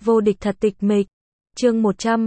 Vô địch thật tịch mịch. Chương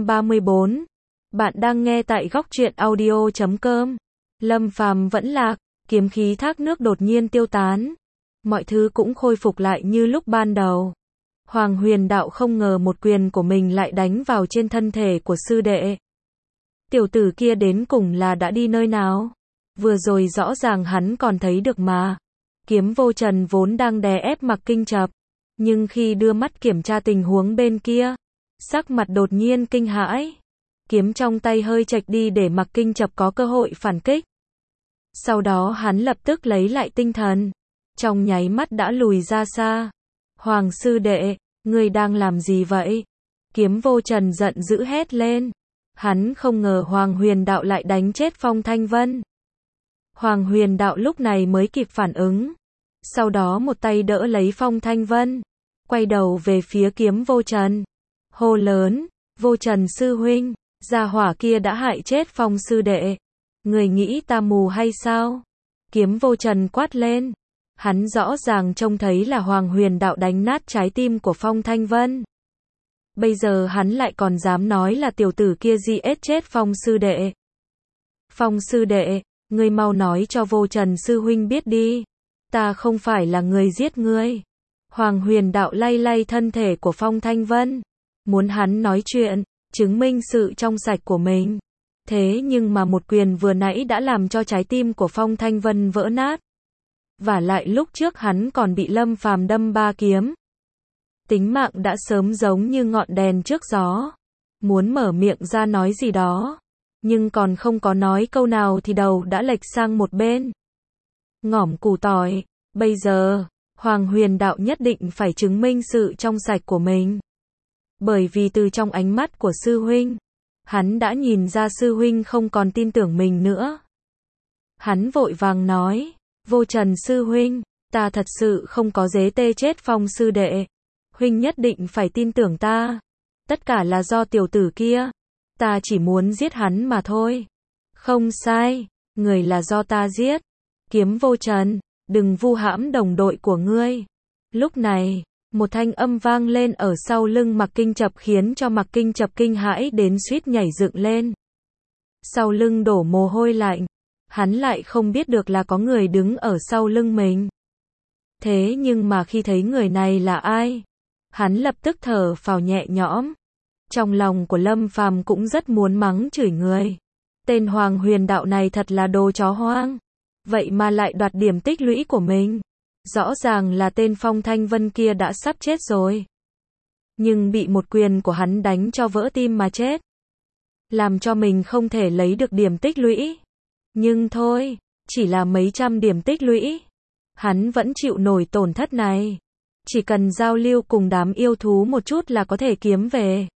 134. Bạn đang nghe tại góc truyện audio.com. Lâm Phàm vẫn lạc, kiếm khí thác nước đột nhiên tiêu tán. Mọi thứ cũng khôi phục lại như lúc ban đầu. Hoàng Huyền Đạo không ngờ một quyền của mình lại đánh vào trên thân thể của sư đệ. Tiểu tử kia đến cùng là đã đi nơi nào? Vừa rồi rõ ràng hắn còn thấy được mà. Kiếm Vô Trần vốn đang đè ép Mạc Kinh Chập, nhưng khi đưa mắt kiểm tra tình huống bên kia, sắc mặt đột nhiên kinh hãi. Kiếm trong tay hơi chệch đi để Mạc Kinh Chập có cơ hội phản kích. Sau đó hắn lập tức lấy lại tinh thần, trong nháy mắt đã lùi ra xa. Hoàng sư đệ, ngươi đang làm gì vậy? Kiếm Vô Trần giận dữ hét lên. Hắn không ngờ Hoàng Huyền Đạo lại đánh chết Phong Thanh Vân. Hoàng Huyền Đạo lúc này mới kịp phản ứng. Sau đó một tay đỡ lấy Phong Thanh Vân, quay đầu về phía Kiếm Vô Trần, hô lớn, Vô Trần sư huynh, gia hỏa kia đã hại chết Phong sư đệ. Người nghĩ ta mù hay sao? Kiếm Vô Trần quát lên. Hắn rõ ràng trông thấy là Hoàng Huyền Đạo đánh nát trái tim của Phong Thanh Vân. Bây giờ hắn lại còn dám nói là tiểu tử kia giết chết Phong sư đệ. Phong sư đệ, ngươi mau nói cho Vô Trần sư huynh biết đi. Ta không phải là người giết ngươi. Hoàng Huyền Đạo lay lay thân thể của Phong Thanh Vân, muốn hắn nói chuyện, chứng minh sự trong sạch của mình. Thế nhưng mà một quyền vừa nãy đã làm cho trái tim của Phong Thanh Vân vỡ nát. Vả lại lúc trước hắn còn bị Lâm Phàm đâm 3 kiếm. Tính mạng đã sớm giống như ngọn đèn trước gió. Muốn mở miệng ra nói gì đó, nhưng còn không có nói câu nào thì đầu đã lệch sang một bên. Ngỏm củ tỏi, bây giờ, Hoàng Huyền Đạo nhất định phải chứng minh sự trong sạch của mình. Bởi vì từ trong ánh mắt của sư huynh, hắn đã nhìn ra sư huynh không còn tin tưởng mình nữa. Hắn vội vàng nói, Vô Trần sư huynh, ta thật sự không có giết chết Phong sư đệ. Huynh nhất định phải tin tưởng ta. Tất cả là do tiểu tử kia. Ta chỉ muốn giết hắn mà thôi. Không sai, người là do ta giết. Kiếm Vô Trần, đừng vu hãm đồng đội của ngươi. Lúc này, một thanh âm vang lên ở sau lưng Mạc Kinh Chập khiến cho Mạc Kinh Chập kinh hãi đến suýt nhảy dựng lên. Sau lưng đổ mồ hôi lạnh, hắn lại không biết được là có người đứng ở sau lưng mình. Thế nhưng mà khi thấy người này là ai, hắn lập tức thở phào nhẹ nhõm. Trong lòng của Lâm Phàm cũng rất muốn mắng chửi người. Tên Hoàng Huyền Đạo này thật là đồ chó hoang. Vậy mà lại đoạt điểm tích lũy của mình. Rõ ràng là tên Phong Thanh Vân kia đã sắp chết rồi. Nhưng bị một quyền của hắn đánh cho vỡ tim mà chết. Làm cho mình không thể lấy được điểm tích lũy. Nhưng thôi, chỉ là mấy trăm điểm tích lũy. Hắn vẫn chịu nổi tổn thất này. Chỉ cần giao lưu cùng đám yêu thú một chút là có thể kiếm về.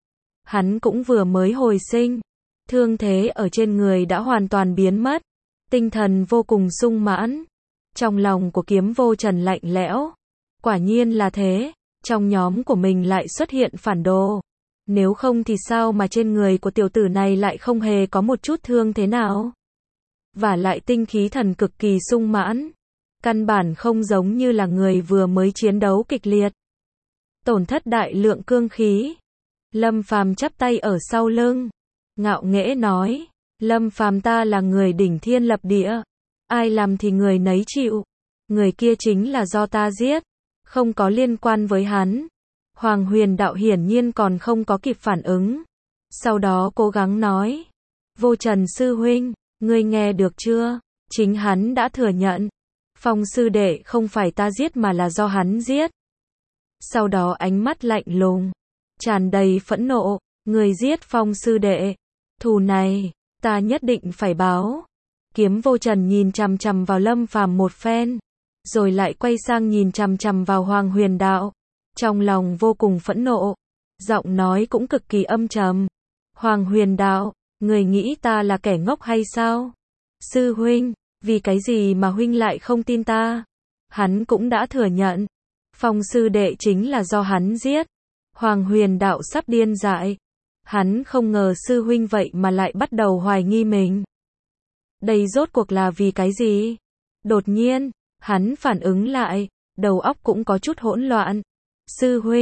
Hắn cũng vừa mới hồi sinh. Thương thế ở trên người đã hoàn toàn biến mất. Tinh thần vô cùng sung mãn. Trong lòng của Kiếm Vô Trần lạnh lẽo. Quả nhiên là thế. Trong nhóm của mình lại xuất hiện phản đồ. Nếu không thì sao mà trên người của tiểu tử này lại không hề có một chút thương thế nào. Và lại tinh khí thần cực kỳ sung mãn. Căn bản không giống như là người vừa mới chiến đấu kịch liệt. Tổn thất đại lượng cương khí. Lâm Phàm chắp tay ở sau lưng, ngạo nghễ nói, Lâm Phàm ta là người đỉnh thiên lập địa, ai làm thì người nấy chịu, người kia chính là do ta giết, không có liên quan với hắn. Hoàng Huyền Đạo hiển nhiên còn không có kịp phản ứng, sau đó cố gắng nói, Vô Trần sư huynh, ngươi nghe được chưa, chính hắn đã thừa nhận, Phong sư đệ không phải ta giết mà là do hắn giết. Sau đó ánh mắt lạnh lùng, tràn đầy phẫn nộ, người giết Phong sư đệ, thù này, ta nhất định phải báo. Kiếm Vô Trần nhìn chằm chằm vào Lâm Phàm một phen, rồi lại quay sang nhìn chằm chằm vào Hoàng Huyền Đạo, trong lòng vô cùng phẫn nộ, giọng nói cũng cực kỳ âm trầm. Hoàng Huyền Đạo, người nghĩ ta là kẻ ngốc hay sao? Sư huynh, vì cái gì mà huynh lại không tin ta? Hắn cũng đã thừa nhận, Phong sư đệ chính là do hắn giết. Hoàng Huyền Đạo sắp điên dại. Hắn không ngờ sư huynh vậy mà lại bắt đầu hoài nghi mình. Đây rốt cuộc là vì cái gì? Đột nhiên, hắn phản ứng lại, đầu óc cũng có chút hỗn loạn. Sư huynh,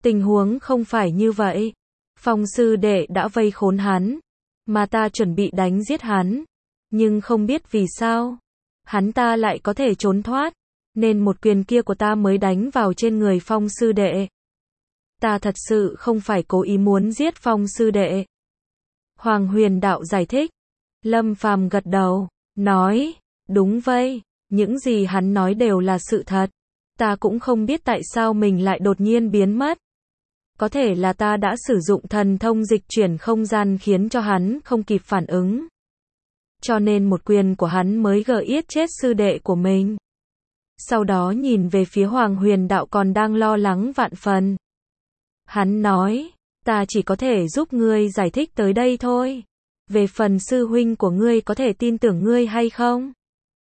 Tình huống không phải như vậy. Phong sư đệ đã vây khốn hắn, mà ta chuẩn bị đánh giết hắn, nhưng không biết vì sao, hắn ta lại có thể trốn thoát, nên một quyền kia của ta mới đánh vào trên người Phong sư đệ. Ta thật sự không phải cố ý muốn giết Phong sư đệ. Hoàng Huyền Đạo giải thích. Lâm Phàm gật đầu, nói, đúng vậy, những gì hắn nói đều là sự thật. Ta cũng không biết tại sao mình lại đột nhiên biến mất. Có thể là ta đã sử dụng thần thông dịch chuyển không gian khiến cho hắn không kịp phản ứng. Cho nên một quyền của hắn mới giết chết sư đệ của mình. Sau đó nhìn về phía Hoàng Huyền Đạo còn đang lo lắng vạn phần. Hắn nói, ta chỉ có thể giúp ngươi giải thích tới đây thôi. Về phần sư huynh của ngươi có thể tin tưởng ngươi hay không?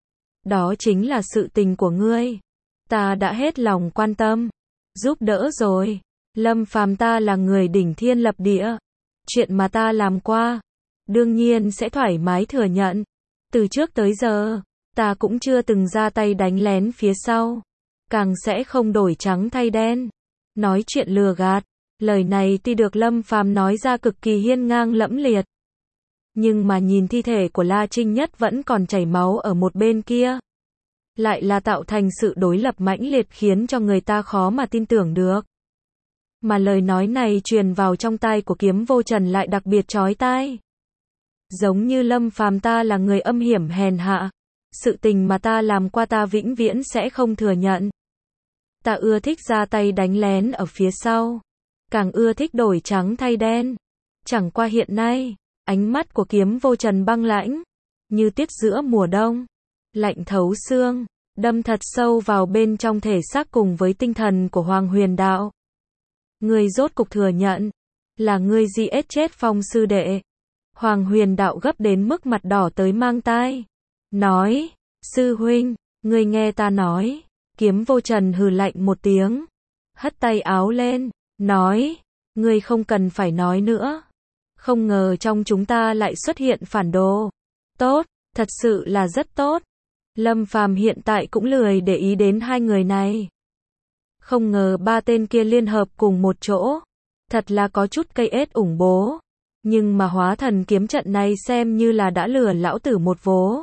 Đó chính là sự tình của ngươi. Ta đã hết lòng quan tâm, giúp đỡ rồi. Lâm Phàm ta là người đỉnh thiên lập địa. Chuyện mà ta làm qua, đương nhiên sẽ thoải mái thừa nhận. Từ trước tới giờ, ta cũng chưa từng ra tay đánh lén phía sau. Càng sẽ không đổi trắng thay đen. Nói chuyện lừa gạt. Lời này tuy được Lâm Phàm nói ra cực kỳ hiên ngang lẫm liệt. Nhưng mà nhìn thi thể của La Trinh Nhất vẫn còn chảy máu ở một bên kia. Lại là tạo thành sự đối lập mãnh liệt khiến cho người ta khó mà tin tưởng được. Mà lời nói này truyền vào trong tai của Kiếm Vô Trần lại đặc biệt chói tai. Giống như Lâm Phàm ta là người âm hiểm hèn hạ. Sự tình mà ta làm qua ta vĩnh viễn sẽ không thừa nhận. Ta ưa thích ra tay đánh lén ở phía sau. Càng ưa thích đổi trắng thay đen. Chẳng qua hiện nay, ánh mắt của Kiếm Vô Trần băng lãnh, như tiết giữa mùa đông, lạnh thấu xương, đâm thật sâu vào bên trong thể xác cùng với tinh thần của Hoàng Huyền Đạo. Ngươi rốt cục thừa nhận, là ngươi giết chết Phong sư đệ. Hoàng Huyền Đạo gấp đến mức mặt đỏ tới mang tai. Nói, sư huynh, ngươi nghe ta nói. Kiếm Vô Trần hừ lạnh một tiếng, hất tay áo lên, nói, ngươi không cần phải nói nữa. Không ngờ trong chúng ta lại xuất hiện phản đồ. Tốt, thật sự là rất tốt. Lâm Phàm hiện tại cũng lười để ý đến hai người này. Không ngờ ba tên kia liên hợp cùng một chỗ. Thật là có chút cây ết ủng bố. Nhưng mà hóa thần kiếm trận này xem như là đã lừa lão tử một vố.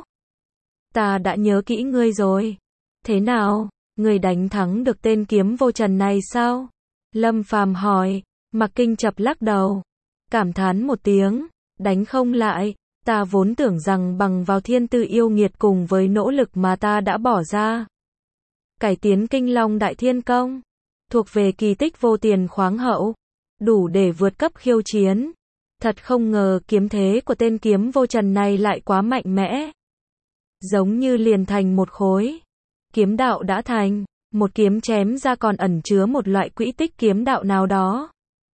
Ta đã nhớ kỹ ngươi rồi. Thế nào, ngươi đánh thắng được tên Kiếm Vô Trần này sao? Lâm Phàm hỏi. Mạc Kinh Chập lắc đầu, cảm thán một tiếng, đánh không lại. Ta vốn tưởng rằng bằng vào thiên tư yêu nghiệt cùng với nỗ lực mà ta đã bỏ ra, cải tiến Kinh Long Đại Thiên Công, thuộc về kỳ tích vô tiền khoáng hậu, đủ để vượt cấp khiêu chiến. Thật không ngờ kiếm thế của tên Kiếm Vô Trần này lại quá mạnh mẽ. Giống như liền thành một khối. Kiếm đạo đã thành, một kiếm chém ra còn ẩn chứa một loại quỹ tích kiếm đạo nào đó.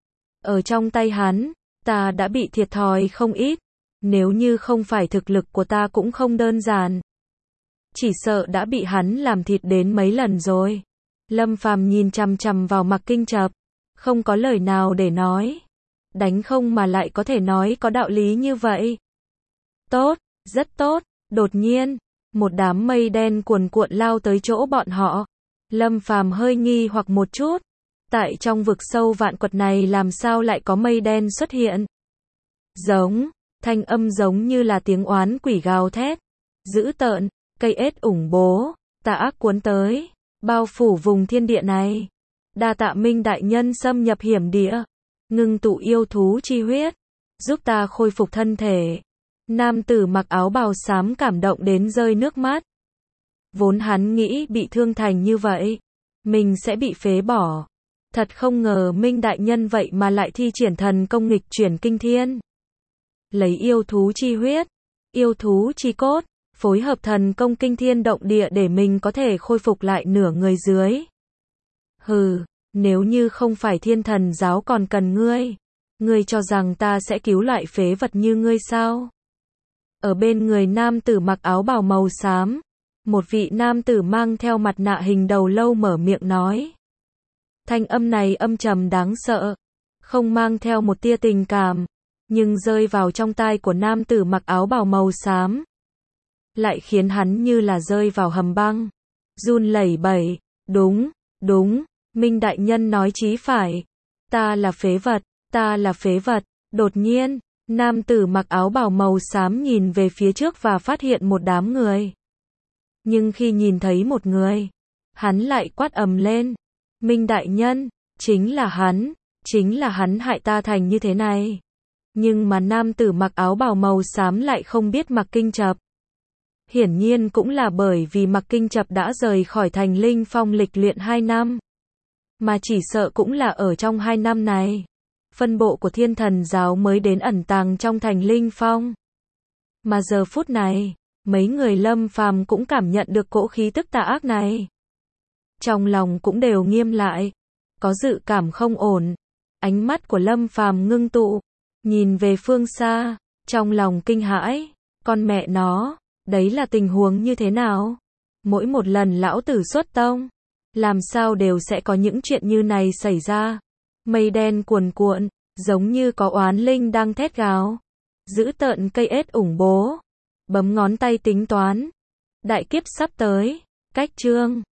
Ở trong tay hắn, ta đã bị thiệt thòi không ít. Nếu như không phải thực lực của ta cũng không đơn giản. Chỉ sợ đã bị hắn làm thịt đến mấy lần rồi. Lâm Phàm nhìn chằm chằm vào Mạc Kinh Chập, không có lời nào để nói. Đánh không mà lại có thể nói có đạo lý như vậy. Tốt, rất tốt. Đột nhiên, một đám mây đen cuồn cuộn lao tới chỗ bọn họ. Lâm Phàm hơi nghi hoặc một chút. Tại trong vực sâu vạn quật này làm sao lại có mây đen xuất hiện? Thanh âm giống như là tiếng oán quỷ gào thét. Dữ tợn, cây ết ủng bố, tà ác cuốn tới, bao phủ vùng thiên địa này. Đa tạ Minh đại nhân xâm nhập hiểm địa, ngưng tụ yêu thú chi huyết, giúp ta khôi phục thân thể. Nam tử mặc áo bào xám cảm động đến rơi nước mắt. Vốn hắn nghĩ bị thương thành như vậy, mình sẽ bị phế bỏ. Thật không ngờ Minh đại nhân vậy mà lại thi triển thần công nghịch chuyển kinh thiên. Lấy yêu thú chi huyết, yêu thú chi cốt, phối hợp thần công kinh thiên động địa để mình có thể khôi phục lại nửa người dưới. Hừ, nếu như không phải Thiên Thần giáo còn cần ngươi, ngươi cho rằng ta sẽ cứu lại phế vật như ngươi sao? Ở bên người nam tử mặc áo bào màu xám, một vị nam tử mang theo mặt nạ hình đầu lâu mở miệng nói. Thanh âm này âm trầm đáng sợ, không mang theo một tia tình cảm, nhưng rơi vào trong tai của nam tử mặc áo bào màu xám, lại khiến hắn như là rơi vào hầm băng, run lẩy bẩy. Đúng, Minh đại nhân nói chí phải, Ta là phế vật, ta là phế vật. Đột nhiên, nam tử mặc áo bào màu xám nhìn về phía trước và phát hiện một đám người. Nhưng khi nhìn thấy một người, hắn lại quát ầm lên. Minh đại nhân, chính là hắn hại ta thành như thế này. Nhưng mà nam tử mặc áo bào màu xám lại không biết Mạc Kinh Chập. Hiển nhiên cũng là bởi vì Mạc Kinh Chập đã rời khỏi thành Linh Phong lịch luyện 2 năm. Mà chỉ sợ cũng là ở trong 2 năm này, phân bộ của Thiên Thần giáo mới đến ẩn tàng trong thành Linh Phong. Mà giờ phút này, mấy người Lâm Phàm cũng cảm nhận được cỗ khí tức tà ác này. Trong lòng cũng đều nghiêm lại, có dự cảm không ổn. Ánh mắt của Lâm Phàm ngưng tụ, nhìn về phương xa, trong lòng kinh hãi, con mẹ nó, đấy là tình huống như thế nào? Mỗi một lần lão tử xuất tông, làm sao đều sẽ có những chuyện như này xảy ra. Mây đen cuồn cuộn, giống như có oán linh đang thét gào. Giữ tợn cây ết ủng bố, bấm ngón tay tính toán. Đại kiếp sắp tới, cách chương